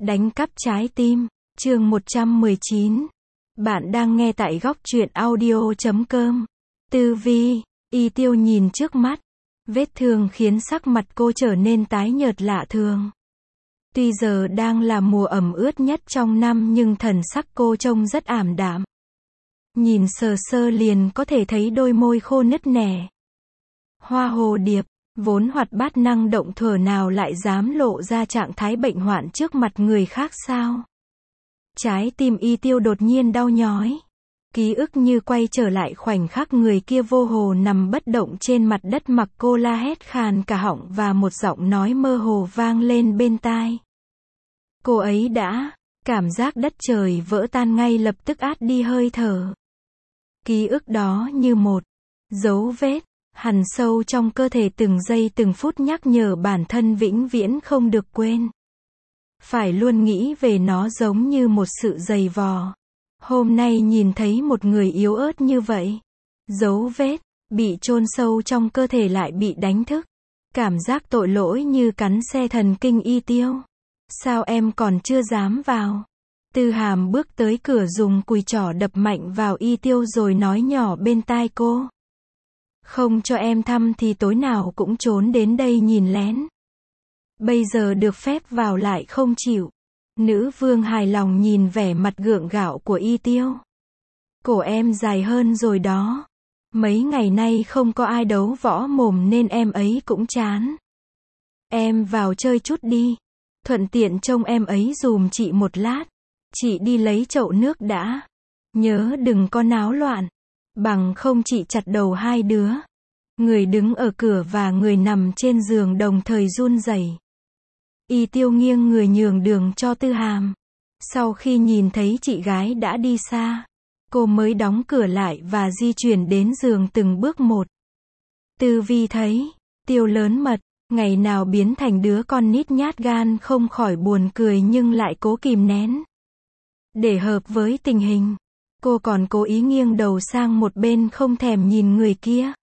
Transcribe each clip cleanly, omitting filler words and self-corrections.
Đánh cắp trái tim, chương 119. Bạn đang nghe tại góc truyện audio.com. Tư Vi, Y Tiêu nhìn trước mắt. Vết thương khiến sắc mặt cô trở nên tái nhợt lạ thường. Tuy giờ đang là mùa ẩm ướt nhất trong năm nhưng thần sắc cô trông rất ảm đạm. Nhìn sờ sơ liền có thể thấy đôi môi khô nứt nẻ. Hoa hồ điệp, vốn hoạt bát năng động thuở nào lại dám lộ ra trạng thái bệnh hoạn trước mặt người khác sao? Trái tim Y Tiêu đột nhiên đau nhói. Ký ức như quay trở lại khoảnh khắc người kia vô hồ nằm bất động trên mặt đất mặc cô la hét khàn cả họng và một giọng nói mơ hồ vang lên bên tai. Cô ấy đã, cảm giác đất trời vỡ tan ngay lập tức át đi hơi thở. Ký ức đó như một dấu vết hằn sâu trong cơ thể, từng giây từng phút nhắc nhở bản thân vĩnh viễn không được quên. Phải luôn nghĩ về nó giống như một sự giày vò. Hôm nay nhìn thấy một người yếu ớt như vậy. Dấu vết, bị chôn sâu trong cơ thể lại bị đánh thức. Cảm giác tội lỗi như cắn xe thần kinh Y Tiêu. Sao em còn chưa dám vào? Tư Hàm bước tới cửa dùng cùi trỏ đập mạnh vào Y Tiêu rồi nói nhỏ bên tai cô. Không cho em thăm thì tối nào cũng trốn đến đây nhìn lén. Bây giờ được phép vào lại không chịu. Nữ vương hài lòng nhìn vẻ mặt gượng gạo của Y Tiêu. Cổ em dài hơn rồi đó. Mấy ngày nay không có ai đấu võ mồm nên em ấy cũng chán. Em vào chơi chút đi. Thuận tiện trông em ấy dùm chị một lát. Chị đi lấy chậu nước đã. Nhớ đừng có náo loạn. Bằng không chị chặt đầu hai đứa. Người đứng ở cửa và người nằm trên giường đồng thời run rẩy. Y Tiêu nghiêng người nhường đường cho Tư Hàm. Sau khi nhìn thấy chị gái đã đi xa, cô mới đóng cửa lại và di chuyển đến giường từng bước một. Tư Vi thấy Tiêu lớn mật, ngày nào biến thành đứa con nít nhát gan không khỏi buồn cười nhưng lại cố kìm nén. Để hợp với tình hình, cô còn cố ý nghiêng đầu sang một bên không thèm nhìn người kia.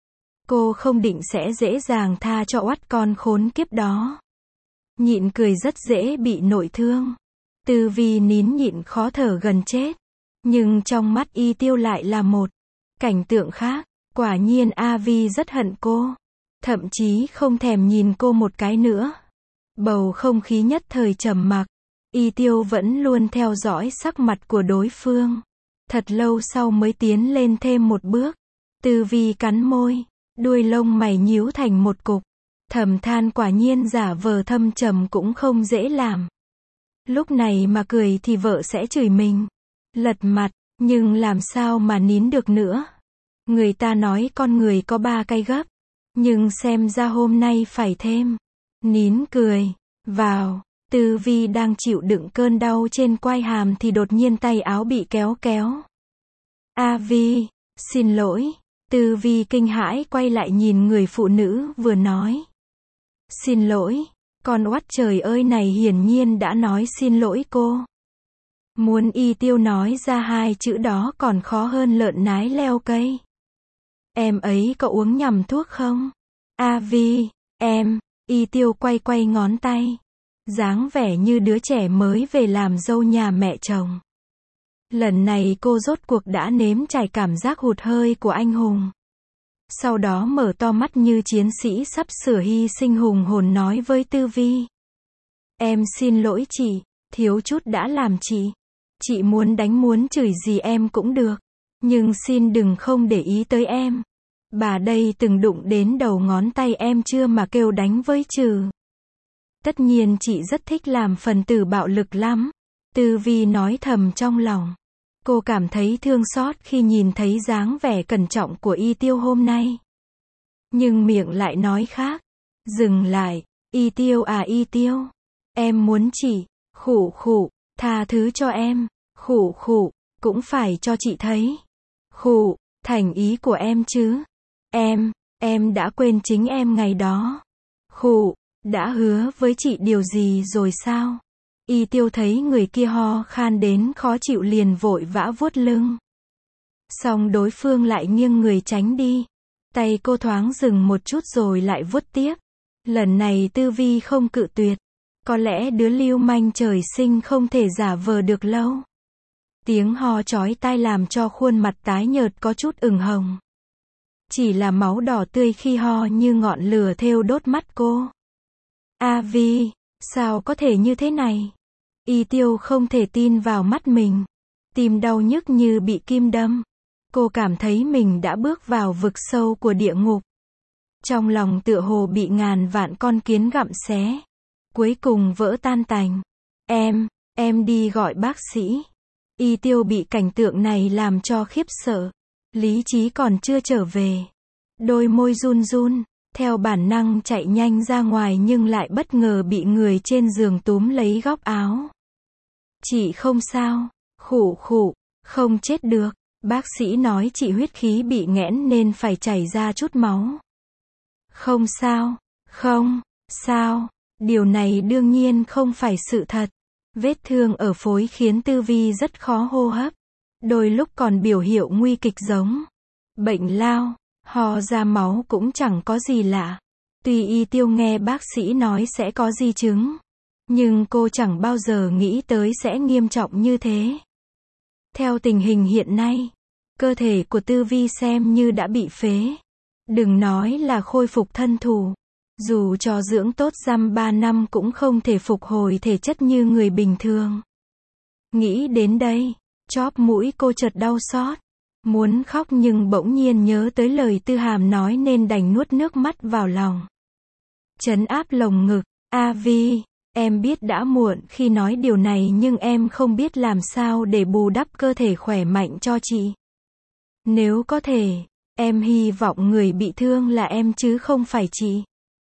Cô không định sẽ dễ dàng tha cho oắt con khốn kiếp đó. Nhịn cười rất dễ bị nội thương. Tư Vi nín nhịn khó thở gần chết. Nhưng trong mắt Y Tiêu lại là một cảnh tượng khác. Quả nhiên A Vi rất hận cô. Thậm chí không thèm nhìn cô một cái nữa. Bầu không khí nhất thời trầm mặc. Y Tiêu vẫn luôn theo dõi sắc mặt của đối phương. Thật lâu sau mới tiến lên thêm một bước. Tư Vi cắn môi. Đuôi lông mày nhíu thành một cục. Thầm than quả nhiên giả vờ thâm trầm cũng không dễ làm. Lúc này mà cười thì vợ sẽ chửi mình. Lật mặt, nhưng làm sao mà nín được nữa. Người ta nói con người có 3 cái gấp. Nhưng xem ra hôm nay phải thêm. Nín cười. Vào. Tư Vi đang chịu đựng cơn đau trên quai hàm thì đột nhiên tay áo bị kéo kéo. A Vi, xin lỗi. Tư Vi kinh hãi quay lại nhìn người phụ nữ vừa nói. Xin lỗi, con oắt trời ơi này hiển nhiên đã nói xin lỗi cô. Muốn Y Tiêu nói ra 2 chữ đó còn khó hơn lợn nái leo cây. Em ấy có uống nhầm thuốc không? A Vi, em, Y Tiêu quay quay ngón tay. Dáng vẻ như đứa trẻ mới về làm dâu nhà mẹ chồng. Lần này cô rốt cuộc đã nếm trải cảm giác hụt hơi của anh hùng. Sau đó mở to mắt như chiến sĩ sắp sửa hy sinh hùng hồn nói với Tư Vi. Em xin lỗi chị, thiếu chút đã làm chị. Chị muốn đánh muốn chửi gì em cũng được. Nhưng xin đừng không để ý tới em. Bà đây từng đụng đến đầu ngón tay em chưa mà kêu đánh với trừ. Tất nhiên chị rất thích làm phần tử bạo lực lắm. Tư Vi nói thầm trong lòng. Cô cảm thấy thương xót khi nhìn thấy dáng vẻ cẩn trọng của Y Tiêu hôm nay. Nhưng miệng lại nói khác. Dừng lại, Y Tiêu à Y Tiêu. Em muốn chị, khụ khụ, tha thứ cho em, khụ khụ, cũng phải cho chị thấy. Khụ, thành ý của em chứ. Em đã quên chính em ngày đó. Khụ, đã hứa với chị điều gì rồi sao? Y Tiêu thấy người kia ho khan đến khó chịu liền vội vã vuốt lưng. Xong đối phương lại nghiêng người tránh đi. Tay cô thoáng dừng một chút rồi lại vuốt tiếp. Lần này Tư Vi không cự tuyệt. Có lẽ đứa lưu manh trời sinh không thể giả vờ được lâu. Tiếng ho chói tai làm cho khuôn mặt tái nhợt có chút ửng hồng. Chỉ là máu đỏ tươi khi ho như ngọn lửa thêu đốt mắt cô. A Vi, sao có thể như thế này? Y Tiêu không thể tin vào mắt mình. Tim đau nhức như bị kim đâm. Cô cảm thấy mình đã bước vào vực sâu của địa ngục. Trong lòng tựa hồ bị ngàn vạn con kiến gặm xé. Cuối cùng vỡ tan tành. Em đi gọi bác sĩ. Y Tiêu bị cảnh tượng này làm cho khiếp sợ. Lý trí còn chưa trở về. Đôi môi run run, theo bản năng chạy nhanh ra ngoài nhưng lại bất ngờ bị người trên giường túm lấy góc áo. Chị không sao, khụ khụ, không chết được. Bác sĩ nói chị huyết khí bị nghẽn nên phải chảy ra chút máu. Không sao, không sao, điều này đương nhiên không phải sự thật. Vết thương ở phổi khiến Tư Vi rất khó hô hấp. Đôi lúc còn biểu hiện nguy kịch giống bệnh lao, ho ra máu cũng chẳng có gì lạ. Tuy Y Tiêu nghe bác sĩ nói sẽ có di chứng, nhưng cô chẳng bao giờ nghĩ tới sẽ nghiêm trọng như thế. Theo tình hình hiện nay, cơ thể của Tư Vi xem như đã bị phế. Đừng nói là khôi phục thân thủ. Dù cho dưỡng tốt dăm 3 năm cũng không thể phục hồi thể chất như người bình thường. Nghĩ đến đây, chóp mũi cô chợt đau xót. Muốn khóc nhưng bỗng nhiên nhớ tới lời Tư Hàm nói nên đành nuốt nước mắt vào lòng. Trấn áp lồng ngực. A Vi, em biết đã muộn khi nói điều này nhưng em không biết làm sao để bù đắp cơ thể khỏe mạnh cho chị. Nếu có thể, em hy vọng người bị thương là em chứ không phải chị.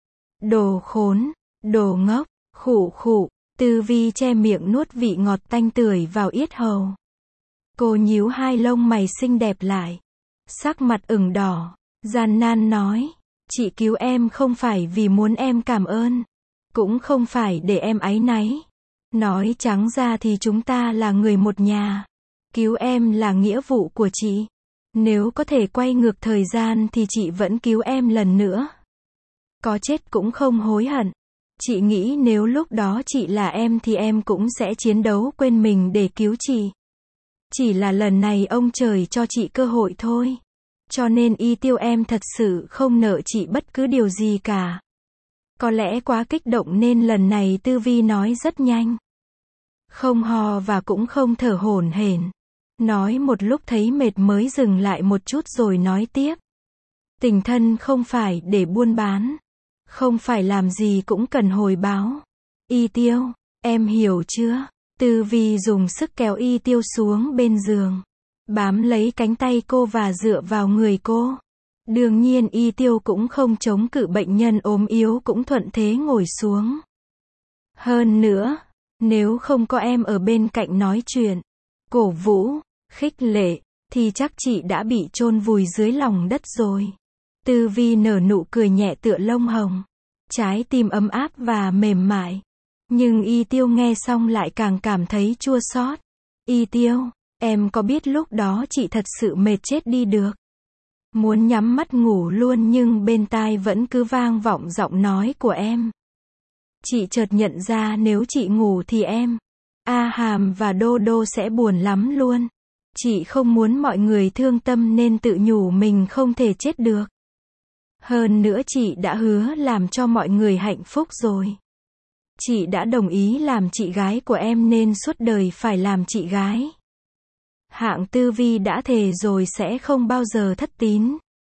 Đồ khốn, đồ ngốc, khụ khụ. Tư Vi che miệng nuốt vị ngọt tanh tưởi vào yết hầu. Cô nhíu hai lông mày xinh đẹp lại. Sắc mặt ửng đỏ, gian nan nói. Chị cứu em không phải vì muốn em cảm ơn. Cũng không phải để em áy náy. Nói trắng ra thì chúng ta là người một nhà. Cứu em là nghĩa vụ của chị. Nếu có thể quay ngược thời gian thì chị vẫn cứu em lần nữa. Có chết cũng không hối hận. Chị nghĩ nếu lúc đó chị là em thì em cũng sẽ chiến đấu quên mình để cứu chị. Chỉ là lần này ông trời cho chị cơ hội thôi. Cho nên Y Tiêu em thật sự không nợ chị bất cứ điều gì cả. Có lẽ quá kích động nên lần này Tư Vi nói rất nhanh. Không ho và cũng không thở hổn hển. Nói một lúc thấy mệt mới dừng lại một chút rồi nói tiếp. Tình thân không phải để buôn bán. Không phải làm gì cũng cần hồi báo. Y Tiêu, em hiểu chưa? Tư Vi dùng sức kéo Y Tiêu xuống bên giường. Bám lấy cánh tay cô và dựa vào người cô. Đương nhiên Y Tiêu cũng không chống cự, bệnh nhân ốm yếu cũng thuận thế ngồi xuống. Hơn nữa, nếu không có em ở bên cạnh nói chuyện, cổ vũ, khích lệ, thì chắc chị đã bị chôn vùi dưới lòng đất rồi. Tư Vi nở nụ cười nhẹ tựa lông hồng. Trái tim ấm áp và mềm mại. Nhưng Y Tiêu nghe xong lại càng cảm thấy chua xót. Y Tiêu, em có biết lúc đó chị thật sự mệt chết đi được. Muốn nhắm mắt ngủ luôn nhưng bên tai vẫn cứ vang vọng giọng nói của em. Chị chợt nhận ra nếu chị ngủ thì em, A Hàm và Đô Đô sẽ buồn lắm luôn. Chị không muốn mọi người thương tâm nên tự nhủ mình không thể chết được. Hơn nữa chị đã hứa làm cho mọi người hạnh phúc rồi. Chị đã đồng ý làm chị gái của em nên suốt đời phải làm chị gái. Hạng Tư Vi đã thề rồi sẽ không bao giờ thất tín.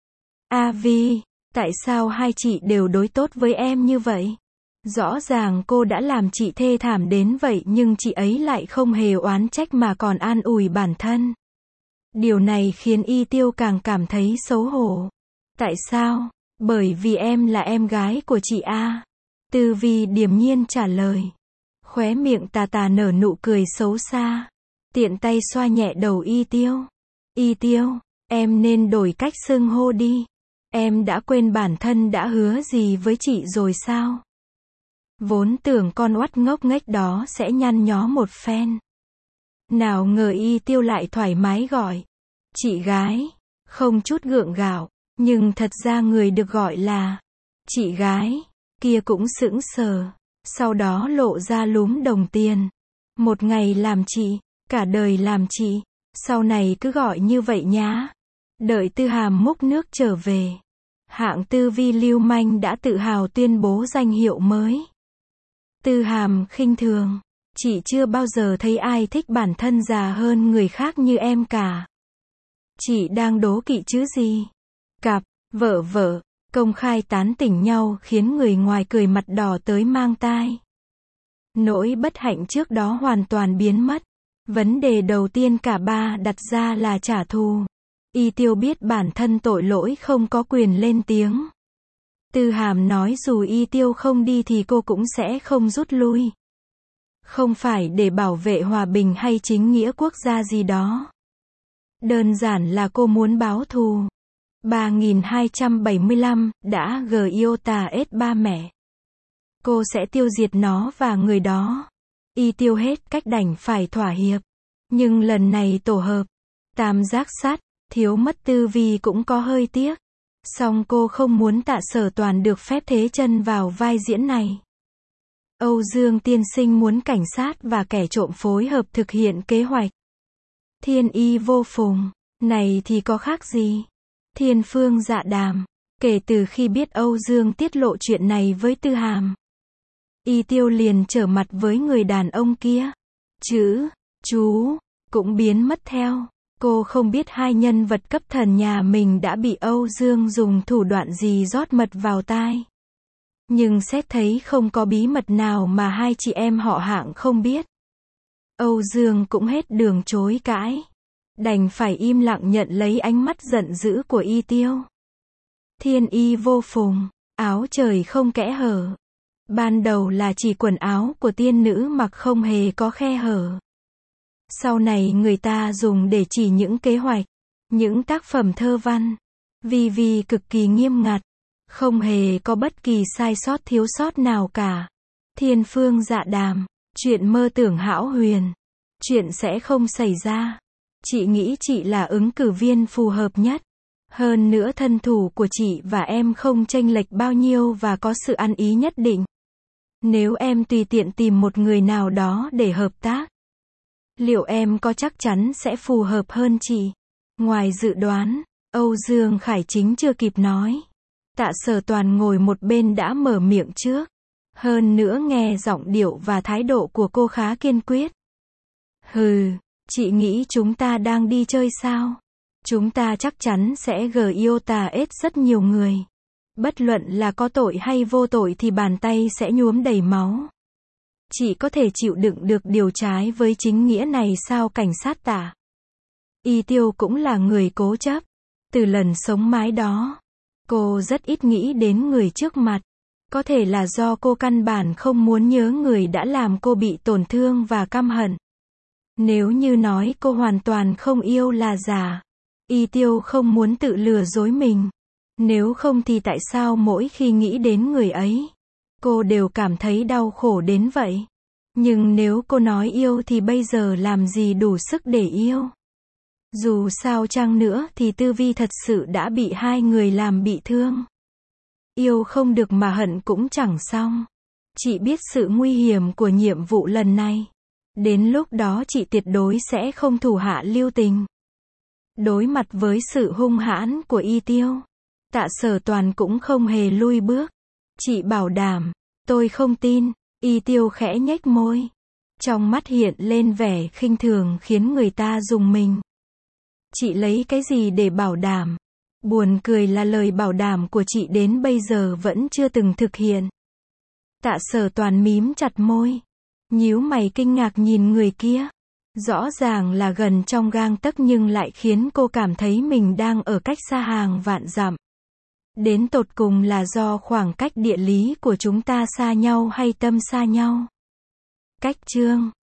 A Vi, tại sao hai chị đều đối tốt với em như vậy? Rõ ràng cô đã làm chị thê thảm đến vậy nhưng chị ấy lại không hề oán trách mà còn an ủi bản thân. Điều này khiến Y Tiêu càng cảm thấy xấu hổ. Tại sao? Bởi vì em là em gái của chị A. Tư Vi điềm nhiên trả lời. Khóe miệng tà tà nở nụ cười xấu xa. Tiện tay xoa nhẹ đầu Y Tiêu. Y Tiêu, em nên đổi cách xưng hô đi. Em đã quên bản thân đã hứa gì với chị rồi sao? Vốn tưởng con oắt ngốc nghếch đó sẽ nhăn nhó một phen. Nào ngờ Y Tiêu lại thoải mái gọi. Chị gái, không chút gượng gạo, nhưng thật ra người được gọi là chị gái, kia cũng sững sờ. Sau đó lộ ra lúm đồng tiền. Một ngày làm chị, cả đời làm chị. Sau này cứ gọi như vậy nhá. Đợi Tư Hàm múc nước trở về. Hạng Tư Vi lưu manh đã tự hào tuyên bố danh hiệu mới. Tư Hàm khinh thường. Chị chưa bao giờ thấy ai thích bản thân già hơn người khác như em cả. Chị đang đố kỵ chứ gì? Cặp, vợ, công khai tán tỉnh nhau khiến người ngoài cười mặt đỏ tới mang tai. Nỗi bất hạnh trước đó hoàn toàn biến mất. Vấn đề đầu tiên cả ba đặt ra là trả thù. Y Tiêu biết bản thân tội lỗi không có quyền lên tiếng. Tư Hàm nói dù Y Tiêu không đi thì cô cũng sẽ không rút lui. Không phải để bảo vệ hòa bình hay chính nghĩa quốc gia gì đó. Đơn giản là cô muốn báo thù. 3275, đã Giota S ba mẹ. Cô sẽ tiêu diệt nó và người đó. Y Tiêu hết cách đành phải thỏa hiệp. Nhưng lần này tổ hợp. Tam giác sắt, thiếu mất Tư Vi cũng có hơi tiếc. Song cô không muốn Tạ Sở Toàn được phép thế chân vào vai diễn này. Âu Dương tiên sinh muốn cảnh sát và kẻ trộm phối hợp thực hiện kế hoạch. Thiên y vô phùng, này thì có khác gì? Thiên phương dạ đàm, kể từ khi biết Âu Dương tiết lộ chuyện này với Tư Hàm. Y Tiêu liền trở mặt với người đàn ông kia. Chữ, chú, cũng biến mất theo. Cô không biết hai nhân vật cấp thần nhà mình đã bị Âu Dương dùng thủ đoạn gì rót mật vào tai. Nhưng xét thấy không có bí mật nào mà hai chị em họ Hạng không biết. Âu Dương cũng hết đường chối cãi. Đành phải im lặng nhận lấy ánh mắt giận dữ của Y Tiêu. Thiên y vô phùng, áo trời không kẽ hở. Ban đầu là chỉ quần áo của tiên nữ mặc không hề có khe hở. Sau này người ta dùng để chỉ những kế hoạch, những tác phẩm thơ văn. Vi cực kỳ nghiêm ngặt. Không hề có bất kỳ sai sót thiếu sót nào cả. Thiên phương dạ đàm, chuyện mơ tưởng hão huyền. Chuyện sẽ không xảy ra. Chị nghĩ chị là ứng cử viên phù hợp nhất. Hơn nữa thân thủ của chị và em không chênh lệch bao nhiêu và có sự ăn ý nhất định. Nếu em tùy tiện tìm một người nào đó để hợp tác, liệu em có chắc chắn sẽ phù hợp hơn chị? Ngoài dự đoán, Âu Dương Khải Chính chưa kịp nói. Tạ Sở Toàn ngồi một bên đã mở miệng trước. Hơn nữa nghe giọng điệu và thái độ của cô khá kiên quyết. Hừ, chị nghĩ chúng ta đang đi chơi sao? Chúng ta chắc chắn sẽ Giota S rất nhiều người. Bất luận là có tội hay vô tội thì bàn tay sẽ nhuốm đầy máu. Chị có thể chịu đựng được điều trái với chính nghĩa này sao cảnh sát Tạ? Y Tiêu cũng là người cố chấp. Từ lần sống mái đó, cô rất ít nghĩ đến người trước mặt. Có thể là do cô căn bản không muốn nhớ người đã làm cô bị tổn thương và căm hận. Nếu như nói cô hoàn toàn không yêu là giả. Y Tiêu không muốn tự lừa dối mình. Nếu không thì tại sao mỗi khi nghĩ đến người ấy, cô đều cảm thấy đau khổ đến vậy? Nhưng nếu cô nói yêu thì bây giờ làm gì đủ sức để yêu? Dù sao chăng nữa thì Tư Vi thật sự đã bị hai người làm bị thương. Yêu không được mà hận cũng chẳng xong. Chị biết sự nguy hiểm của nhiệm vụ lần này. Đến lúc đó chị tuyệt đối sẽ không thủ hạ lưu tình. Đối mặt với sự hung hãn của Y Tiêu, Tạ Sở Toàn cũng không hề lui bước. Chị bảo đảm, tôi không tin. Y Tiêu khẽ nhếch môi. Trong mắt hiện lên vẻ khinh thường khiến người ta rùng mình. Chị lấy cái gì để bảo đảm? Buồn cười là lời bảo đảm của chị đến bây giờ vẫn chưa từng thực hiện. Tạ Sở Toàn mím chặt môi. Nhíu mày kinh ngạc nhìn người kia. Rõ ràng là gần trong gang tấc nhưng lại khiến cô cảm thấy mình đang ở cách xa hàng vạn dặm. Đến tột cùng là do khoảng cách địa lý của chúng ta xa nhau hay tâm xa nhau? Cách chương